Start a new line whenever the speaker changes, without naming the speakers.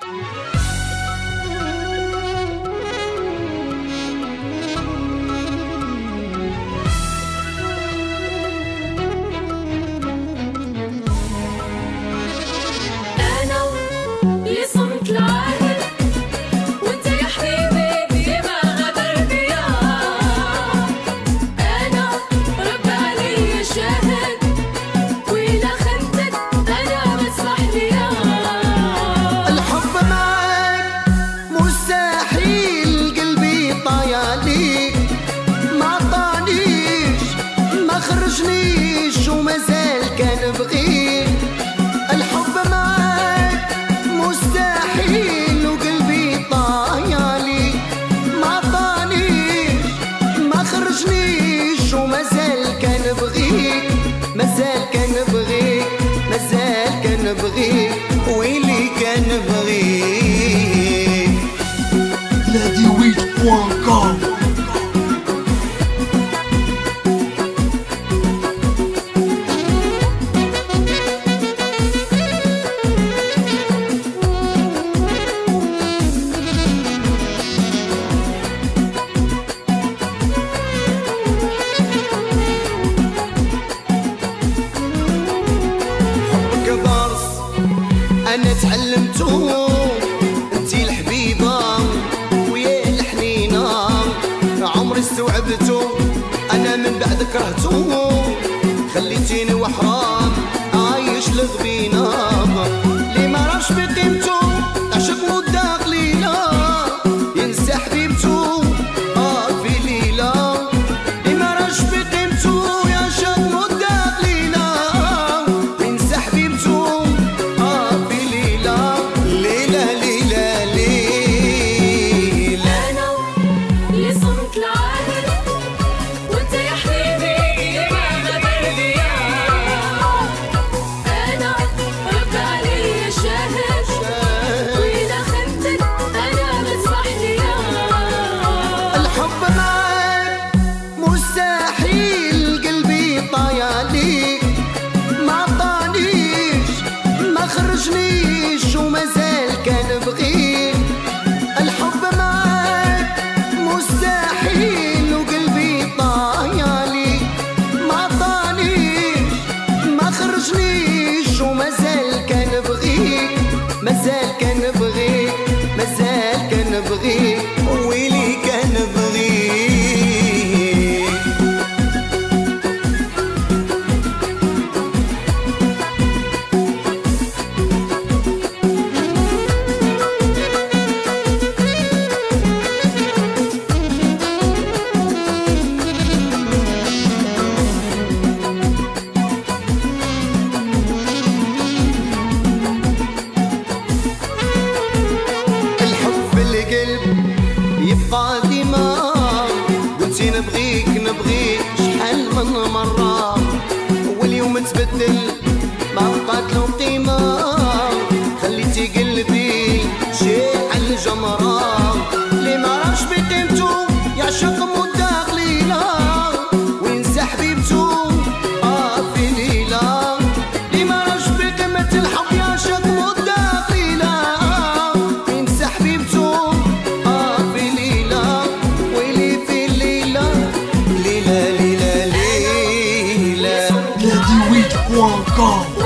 ومازال كان بغيك. الحب معاك مستحيل وقلبي طايالي، ما عطانيش ما خرجنيش ومازال كان بغيك، مازال كان بغيك، مازال كان بغيك، ويلي كان بغيك. Ladiweed.com أنا تعلمتو انتي الحبيبة ويا الحنينة، عمري استوعبتو أنا من بعد كرهتو، خليتيني وحرام عايش الغبينة، لي ما راش بقيمتو عشق مدة قليلة، ينسى حبيبتو في ليلة، لي ما راش بقيمتو يعشق مدة قليلة، ينسى حبيبتو خرجنيش ومازال كان بغيك. الحب معاك مستحيل وقلبي طايالي، ما عطانيش ما خرجنيش ومازال كان بغيك، مازال كان بغيك، مازال كان بغيك، ويلي كان بغيك. يبقى ديما قلتي نبغيك نبغيك شحال من مرة، واليوم تبدل ما بقات له قيمة، خليتي قلبي شيء على الجمرة، لي ما راش بقيمتو يعشق مدة قليلة، وينسى حبيبتو في ليلة، لي ما راش بقيمة الحب يعشق مدة قليلة، وينسى حبيبتو
Ladiweed.com